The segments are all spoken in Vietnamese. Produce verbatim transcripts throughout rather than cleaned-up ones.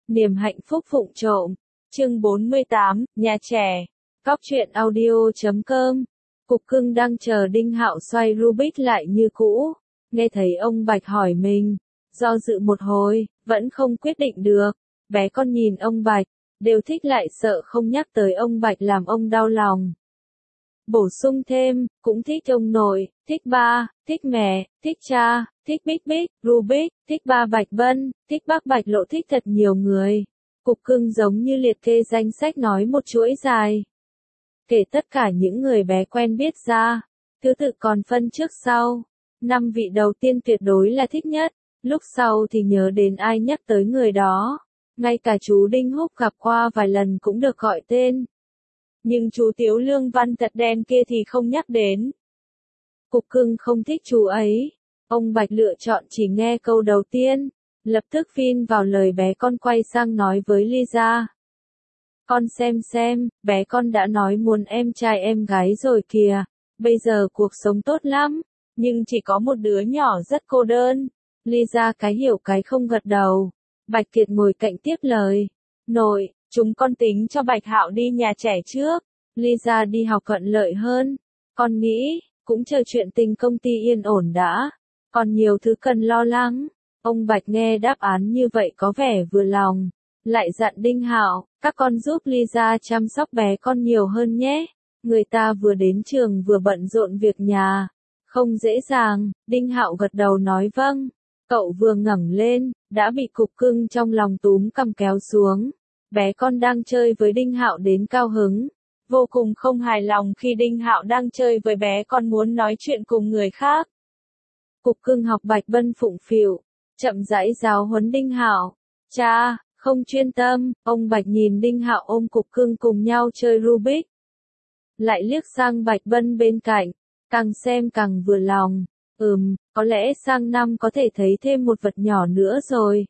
Niềm hạnh phúc vụng trộm. Chương bốn mươi tám, nhà trẻ. Cóc truyện audio chấm com. Cục cưng đang chờ Đinh Hạo xoay Rubik lại như cũ. Nghe thấy ông Bạch hỏi mình. Do dự một hồi, vẫn không quyết định được. Bé con nhìn ông Bạch, đều thích lại sợ không nhắc tới ông Bạch làm ông đau lòng. Bổ sung thêm, cũng thích ông nội, thích ba, thích mẹ, thích cha, thích Bích Bích, Rubik, thích ba Bạch Bân, thích bác Bạch Lộ, thích thật nhiều người. Cục cưng giống như liệt kê danh sách nói một chuỗi dài. Kể tất cả những người bé quen biết ra, thứ tự còn phân trước sau. Năm vị đầu tiên tuyệt đối là thích nhất, lúc sau thì nhớ đến ai nhắc tới người đó. Ngay cả chú Đinh Húc gặp qua vài lần cũng được gọi tên. Nhưng chú Tiếu Lương Văn thật đen kia thì không nhắc đến. Cục cưng không thích chú ấy. Ông Bạch lựa chọn chỉ nghe câu đầu tiên, lập tức phim vào lời bé con, quay sang nói với Lisa. Con xem xem, bé con đã nói muốn em trai em gái rồi kìa, bây giờ cuộc sống tốt lắm, nhưng chỉ có một đứa nhỏ rất cô đơn. Lisa cái hiểu cái không gật đầu. Bạch Kiệt ngồi cạnh tiếp lời. Nội, chúng con tính cho Bạch Hạo đi nhà trẻ trước. Lisa đi học thuận lợi hơn. Con nghĩ, cũng chờ chuyện tình công ty yên ổn đã. Còn nhiều thứ cần lo lắng. Ông Bạch nghe đáp án như vậy có vẻ vừa lòng. Lại dặn Đinh Hạo, các con giúp Lisa chăm sóc bé con nhiều hơn nhé. Người ta vừa đến trường vừa bận rộn việc nhà. Không dễ dàng. Đinh Hạo gật đầu nói vâng. Cậu vừa ngẩng lên, đã bị cục cưng trong lòng túm cầm kéo xuống. Bé con đang chơi với Đinh Hạo đến cao hứng. Vô cùng không hài lòng khi Đinh Hạo đang chơi với bé con muốn nói chuyện cùng người khác. Cục cưng học Bạch Bân phụng phịu, chậm rãi giáo huấn Đinh Hạo. Cha, không chuyên tâm. Ông Bạch nhìn Đinh Hạo ôm cục cưng cùng nhau chơi Rubik. Lại liếc sang Bạch Bân bên cạnh, càng xem càng vừa lòng. Ừm, có lẽ sang năm có thể thấy thêm một vật nhỏ nữa rồi.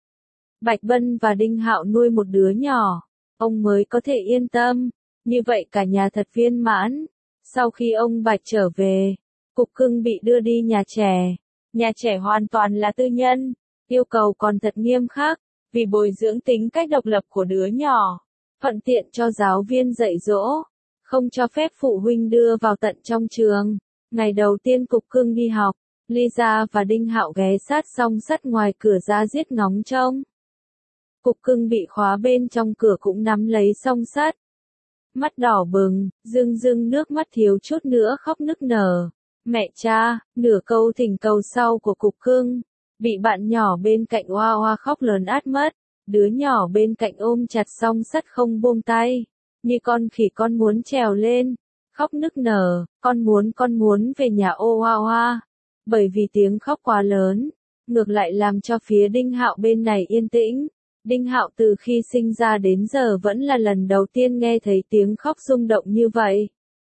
Bạch Bân và Đinh Hạo nuôi một đứa nhỏ, ông mới có thể yên tâm. Như vậy cả nhà thật viên mãn. Sau khi ông Bạch trở về, cục cưng bị đưa đi nhà trẻ. Nhà trẻ hoàn toàn là tư nhân, yêu cầu còn thật nghiêm khắc, vì bồi dưỡng tính cách độc lập của đứa nhỏ, thuận tiện cho giáo viên dạy dỗ, không cho phép phụ huynh đưa vào tận trong trường. Ngày đầu tiên cục cưng đi học, Lisa và Đinh Hạo ghé sát song sắt ngoài cửa ra giết ngóng trông. Cục cưng bị khóa bên trong cửa cũng nắm lấy song sắt. Mắt đỏ bừng, rưng rưng nước mắt thiếu chút nữa khóc nức nở. Mẹ cha, nửa câu thỉnh cầu sau của cục cưng, bị bạn nhỏ bên cạnh oa oa khóc lớn át mất. Đứa nhỏ bên cạnh ôm chặt song sắt không buông tay, như con khỉ con muốn trèo lên. Khóc nức nở, con muốn con muốn về nhà ô hoa hoa. Bởi vì tiếng khóc quá lớn, ngược lại làm cho phía Đinh Hạo bên này yên tĩnh. Đinh Hạo từ khi sinh ra đến giờ vẫn là lần đầu tiên nghe thấy tiếng khóc rung động như vậy.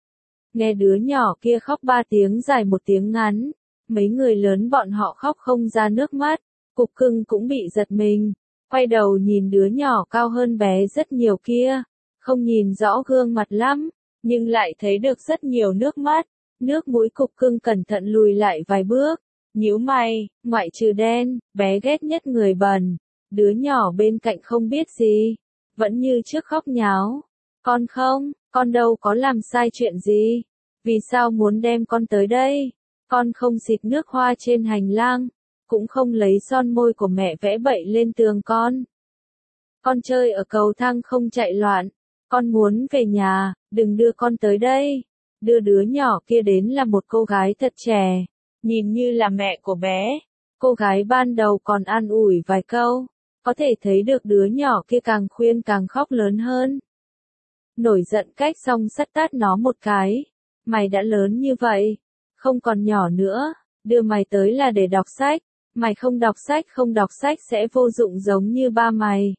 Nghe đứa nhỏ kia khóc ba tiếng dài một tiếng ngắn, mấy người lớn bọn họ khóc không ra nước mắt, cục cưng cũng bị giật mình, quay đầu nhìn đứa nhỏ cao hơn bé rất nhiều kia, không nhìn rõ gương mặt lắm, nhưng lại thấy được rất nhiều nước mắt. Nước mũi cục cưng cẩn thận lùi lại vài bước, nhíu mày, ngoại trừ đen, bé ghét nhất người bẩn. Đứa nhỏ bên cạnh không biết gì, vẫn như trước khóc nháo. Con không, con đâu có làm sai chuyện gì. Vì sao muốn đem con tới đây? Con không xịt nước hoa trên hành lang, cũng không lấy son môi của mẹ vẽ bậy lên tường con. Con chơi ở cầu thang không chạy loạn. Con muốn về nhà, đừng đưa con tới đây. Đưa đứa nhỏ kia đến là một cô gái thật trẻ, nhìn như là mẹ của bé. Cô gái ban đầu còn an ủi vài câu, có thể thấy được đứa nhỏ kia càng khuyên càng khóc lớn hơn. Nổi giận cách xong sắt tát nó một cái. Mày đã lớn như vậy, không còn nhỏ nữa, đưa mày tới là để đọc sách. Mày không đọc sách không đọc sách sẽ vô dụng giống như ba mày.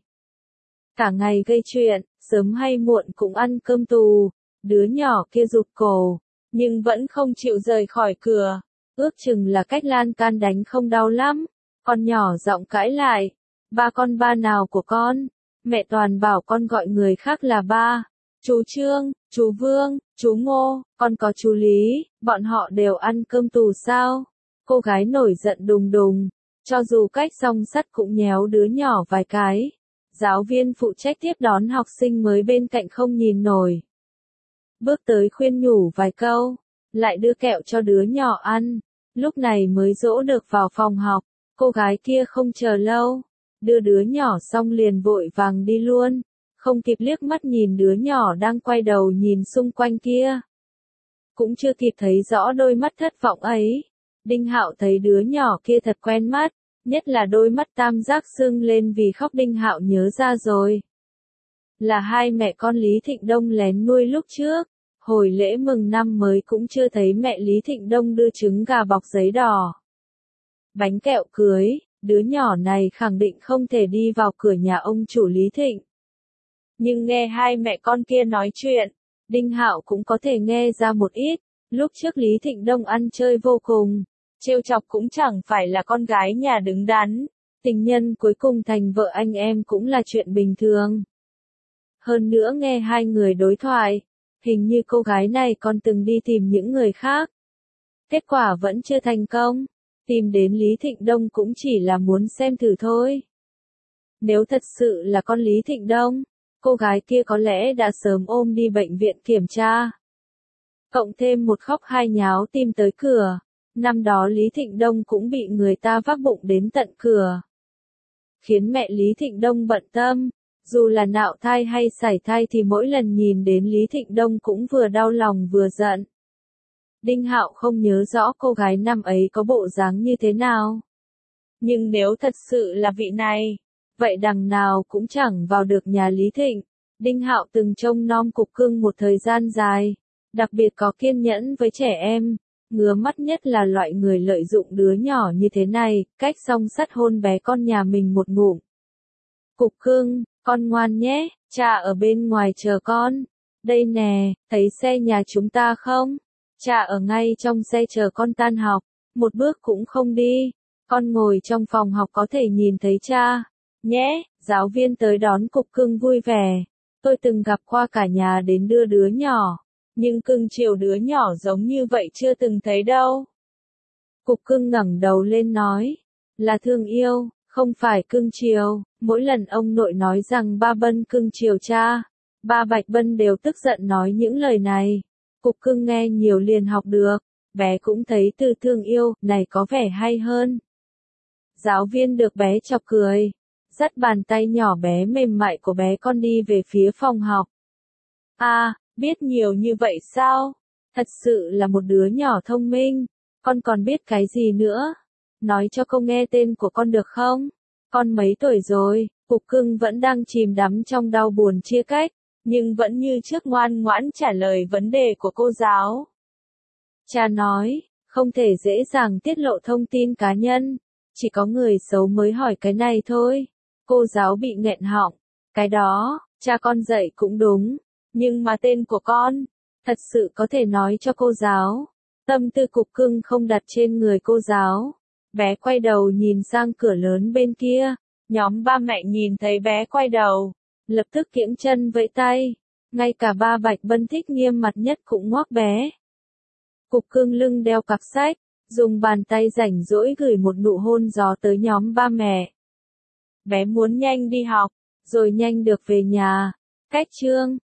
Cả ngày gây chuyện, sớm hay muộn cũng ăn cơm tù. Đứa nhỏ kia rụt cổ, nhưng vẫn không chịu rời khỏi cửa. Ước chừng là cách lan can đánh không đau lắm. Con nhỏ giọng cãi lại. Ba con ba nào của con? Mẹ toàn bảo con gọi người khác là ba. Chú Trương, chú Vương, chú Ngô, con có chú Lý, bọn họ đều ăn cơm tù sao? Cô gái nổi giận đùng đùng, cho dù cách song sắt cũng nhéo đứa nhỏ vài cái. Giáo viên phụ trách tiếp đón học sinh mới bên cạnh không nhìn nổi. Bước tới khuyên nhủ vài câu, lại đưa kẹo cho đứa nhỏ ăn, lúc này mới dỗ được vào phòng học. Cô gái kia không chờ lâu, đưa đứa nhỏ xong liền vội vàng đi luôn, không kịp liếc mắt nhìn đứa nhỏ đang quay đầu nhìn xung quanh kia. Cũng chưa kịp thấy rõ đôi mắt thất vọng ấy, Đinh Hạo thấy đứa nhỏ kia thật quen mắt, nhất là đôi mắt tam giác sưng lên vì khóc. Đinh Hạo nhớ ra rồi. Là hai mẹ con Lý Thịnh Đông lén nuôi lúc trước, hồi lễ mừng năm mới cũng chưa thấy mẹ Lý Thịnh Đông đưa trứng gà bọc giấy đỏ. Bánh kẹo cưới, đứa nhỏ này khẳng định không thể đi vào cửa nhà ông chủ Lý Thịnh. Nhưng nghe hai mẹ con kia nói chuyện, Đinh Hạo cũng có thể nghe ra một ít. Lúc trước Lý Thịnh Đông ăn chơi vô cùng, trêu chọc cũng chẳng phải là con gái nhà đứng đắn, tình nhân cuối cùng thành vợ anh em cũng là chuyện bình thường. Hơn nữa nghe hai người đối thoại, hình như cô gái này còn từng đi tìm những người khác. Kết quả vẫn chưa thành công, tìm đến Lý Thịnh Đông cũng chỉ là muốn xem thử thôi. Nếu thật sự là con Lý Thịnh Đông, cô gái kia có lẽ đã sớm ôm đi bệnh viện kiểm tra. Cộng thêm một khóc hai nháo tìm tới cửa, năm đó Lý Thịnh Đông cũng bị người ta vác bụng đến tận cửa. Khiến mẹ Lý Thịnh Đông bận tâm, dù là nạo thai hay sảy thai thì mỗi lần nhìn đến Lý Thịnh Đông cũng vừa đau lòng vừa giận. Đinh Hạo không nhớ rõ cô gái năm ấy có bộ dáng như thế nào. Nhưng nếu thật sự là vị này, vậy đằng nào cũng chẳng vào được nhà Lý Thịnh. Đinh Hạo từng trông nom Cục Cưng một thời gian dài, đặc biệt có kiên nhẫn với trẻ em, ngứa mắt nhất là loại người lợi dụng đứa nhỏ như thế này, cách song sắt hôn bé con nhà mình một ngụm. Cục Cưng, con ngoan nhé, cha ở bên ngoài chờ con. Đây nè, thấy xe nhà chúng ta không? Cha ở ngay trong xe chờ con tan học, một bước cũng không đi. Con ngồi trong phòng học có thể nhìn thấy cha. Nhé, giáo viên tới đón Cục Cưng vui vẻ. Tôi từng gặp qua cả nhà đến đưa đứa nhỏ, nhưng cưng chiều đứa nhỏ giống như vậy chưa từng thấy đâu. Cục Cưng ngẩng đầu lên nói, là thương yêu, không phải cưng chiều. Mỗi lần ông nội nói rằng ba Bân cưng chiều cha, ba Bạch Bân đều tức giận nói những lời này. Cục Cưng nghe nhiều liền học được, bé cũng thấy từ thương yêu này có vẻ hay hơn. Giáo viên được bé chọc cười, dắt bàn tay nhỏ bé mềm mại của bé con đi về phía phòng học. À, biết nhiều như vậy sao? Thật sự là một đứa nhỏ thông minh. Con còn biết cái gì nữa? Nói cho cô nghe tên của con được không? Con mấy tuổi rồi? Cục Cưng vẫn đang chìm đắm trong đau buồn chia cách, nhưng vẫn như trước ngoan ngoãn trả lời vấn đề của cô giáo. Cha nói, không thể dễ dàng tiết lộ thông tin cá nhân, chỉ có người xấu mới hỏi cái này thôi. Cô giáo bị nghẹn họng, cái đó, cha con dạy cũng đúng, nhưng mà tên của con, thật sự có thể nói cho cô giáo. Tâm tư Cục Cưng không đặt trên người cô giáo. Bé quay đầu nhìn sang cửa lớn bên kia, nhóm ba mẹ nhìn thấy bé quay đầu, lập tức kiễng chân vẫy tay, ngay cả ba Bạch Bân thích nghiêm mặt nhất cũng ngoác bé. Cục Cưng lưng đeo cặp sách, dùng bàn tay rảnh rỗi gửi một nụ hôn gió tới nhóm ba mẹ. Bé muốn nhanh đi học, rồi nhanh được về nhà. Cách chương